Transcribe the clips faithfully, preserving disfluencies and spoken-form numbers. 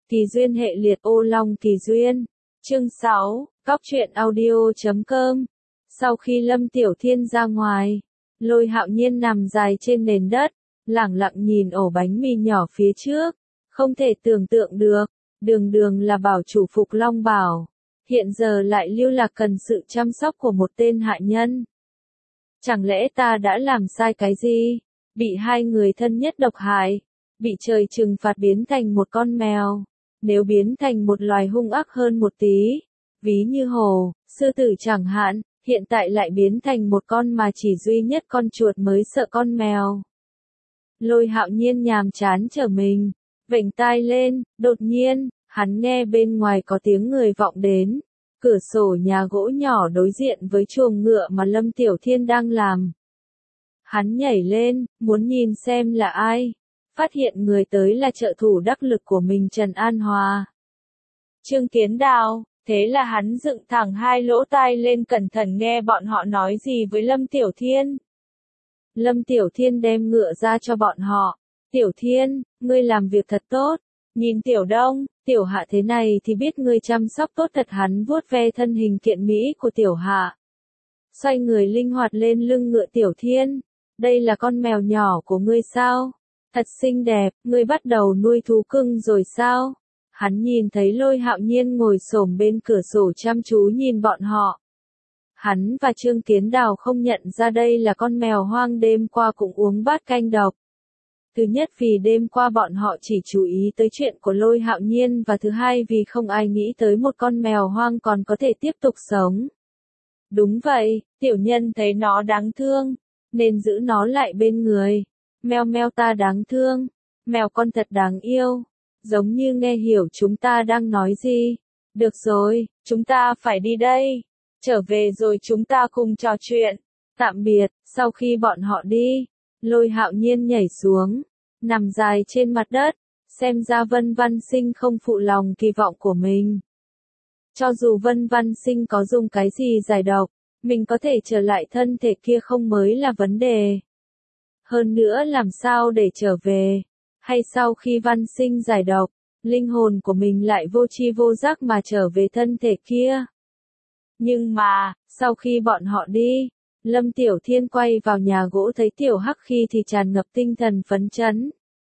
Kỳ duyên hệ liệt ô long kỳ duyên. Chương sáu, Cóc truyện audio chấm com. Sau khi Lâm Tiểu Thiên ra ngoài, Lôi Hạo Nhiên nằm dài trên nền đất, lẳng lặng nhìn ổ bánh mì nhỏ phía trước, không thể tưởng tượng được, đường đường là bảo chủ Phục Long Bảo, hiện giờ lại lưu lạc cần sự chăm sóc của một tên hạ nhân. Chẳng lẽ ta đã làm sai cái gì? Bị hai người thân nhất độc hại, bị trời trừng phạt biến thành một con mèo. Nếu biến thành một loài hung ác hơn một tí, ví như hổ, sư tử chẳng hạn, hiện tại lại biến thành một con mà chỉ duy nhất con chuột mới sợ con mèo. Lôi Hạo Nhiên nhàm chán trở mình, vểnh tai lên, đột nhiên, hắn nghe bên ngoài có tiếng người vọng đến, cửa sổ nhà gỗ nhỏ đối diện với chuồng ngựa mà Lâm Tiểu Thiên đang làm. Hắn nhảy lên, muốn nhìn xem là ai. Phát hiện người tới là trợ thủ đắc lực của mình Trần An Hòa. Trương Kiến Đào, thế là hắn dựng thẳng hai lỗ tai lên cẩn thận nghe bọn họ nói gì với Lâm Tiểu Thiên. Lâm Tiểu Thiên đem ngựa ra cho bọn họ. Tiểu Thiên, ngươi làm việc thật tốt. Nhìn Tiểu Đông, Tiểu Hạ thế này thì biết ngươi chăm sóc tốt thật. Hắn vuốt ve thân hình kiện mỹ của Tiểu Hạ. Xoay người linh hoạt lên lưng ngựa. Tiểu Thiên, đây là con mèo nhỏ của ngươi sao? Thật xinh đẹp, ngươi bắt đầu nuôi thú cưng rồi sao? Hắn nhìn thấy Lôi Hạo Nhiên ngồi xổm bên cửa sổ chăm chú nhìn bọn họ. Hắn và Trương Kiến Đào không nhận ra đây là con mèo hoang đêm qua cũng uống bát canh độc. Thứ nhất vì đêm qua bọn họ chỉ chú ý tới chuyện của Lôi Hạo Nhiên, và thứ hai vì không ai nghĩ tới một con mèo hoang còn có thể tiếp tục sống. Đúng vậy, tiểu nhân thấy nó đáng thương, nên giữ nó lại bên người. Mèo mèo ta đáng thương, mèo con thật đáng yêu, giống như nghe hiểu chúng ta đang nói gì. Được rồi, chúng ta phải đi đây, trở về rồi chúng ta cùng trò chuyện. Tạm biệt. Sau khi bọn họ đi, Lôi Hạo Nhiên nhảy xuống, nằm dài trên mặt đất, xem ra Vân Văn Sinh không phụ lòng kỳ vọng của mình. Cho dù Vân Văn Sinh có dùng cái gì giải độc, mình có thể trở lại thân thể kia không mới là vấn đề. Hơn nữa làm sao để trở về, hay sau khi Văn Sinh giải độc, linh hồn của mình lại vô tri vô giác mà trở về thân thể kia. Nhưng mà, sau khi bọn họ đi, Lâm Tiểu Thiên quay vào nhà gỗ thấy Tiểu Hắc khi thì tràn ngập tinh thần phấn chấn,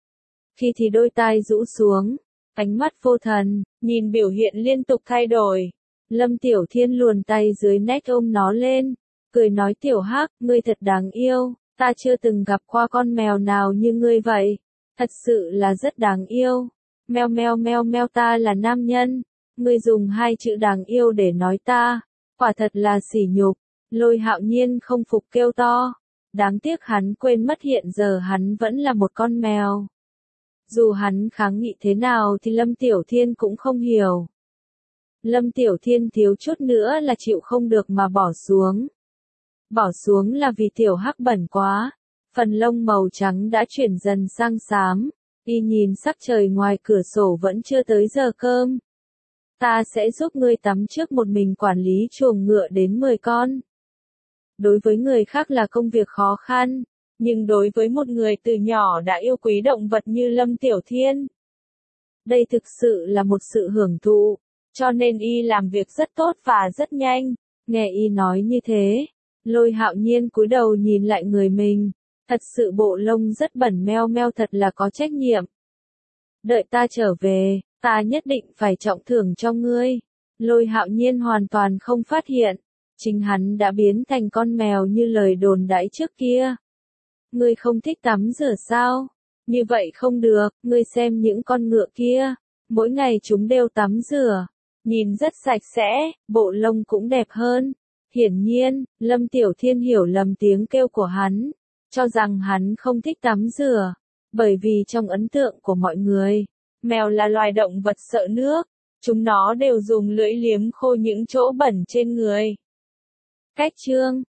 khi thì đôi tai rũ xuống, ánh mắt vô thần, nhìn biểu hiện liên tục thay đổi. Lâm Tiểu Thiên luồn tay dưới nách ôm nó lên, cười nói Tiểu Hắc, ngươi thật đáng yêu. Ta chưa từng gặp qua con mèo nào như ngươi vậy, thật sự là rất đáng yêu. Meo meo meo meo, ta là nam nhân, ngươi dùng hai chữ đáng yêu để nói ta, quả thật là sỉ nhục. Lôi Hạo Nhiên không phục kêu to, đáng tiếc hắn quên mất hiện giờ hắn vẫn là một con mèo. Dù hắn kháng nghị thế nào thì Lâm Tiểu Thiên cũng không hiểu. Lâm Tiểu Thiên thiếu chút nữa là chịu không được mà bỏ xuống. Bỏ xuống là vì Tiểu Hắc bẩn quá, phần lông màu trắng đã chuyển dần sang xám, y nhìn sắc trời ngoài cửa sổ vẫn chưa tới giờ cơm. Ta sẽ giúp ngươi tắm trước một mình quản lý chuồng ngựa đến mười con. Đối với người khác là công việc khó khăn, nhưng đối với một người từ nhỏ đã yêu quý động vật như Lâm Tiểu Thiên, đây thực sự là một sự hưởng thụ, cho nên y làm việc rất tốt và rất nhanh. Nghe y nói như thế, Lôi Hạo Nhiên cúi đầu nhìn lại người mình, thật sự bộ lông rất bẩn. Meo meo, thật là có trách nhiệm. Đợi ta trở về, ta nhất định phải trọng thưởng cho ngươi. Lôi Hạo Nhiên hoàn toàn không phát hiện, chính hắn đã biến thành con mèo như lời đồn đãi trước kia. Ngươi không thích tắm rửa sao? Như vậy không được, ngươi xem những con ngựa kia, mỗi ngày chúng đều tắm rửa, nhìn rất sạch sẽ, bộ lông cũng đẹp hơn. Hiển nhiên, Lâm Tiểu Thiên hiểu lầm tiếng kêu của hắn, cho rằng hắn không thích tắm rửa, bởi vì trong ấn tượng của mọi người, mèo là loài động vật sợ nước, chúng nó đều dùng lưỡi liếm khô những chỗ bẩn trên người. Cách chương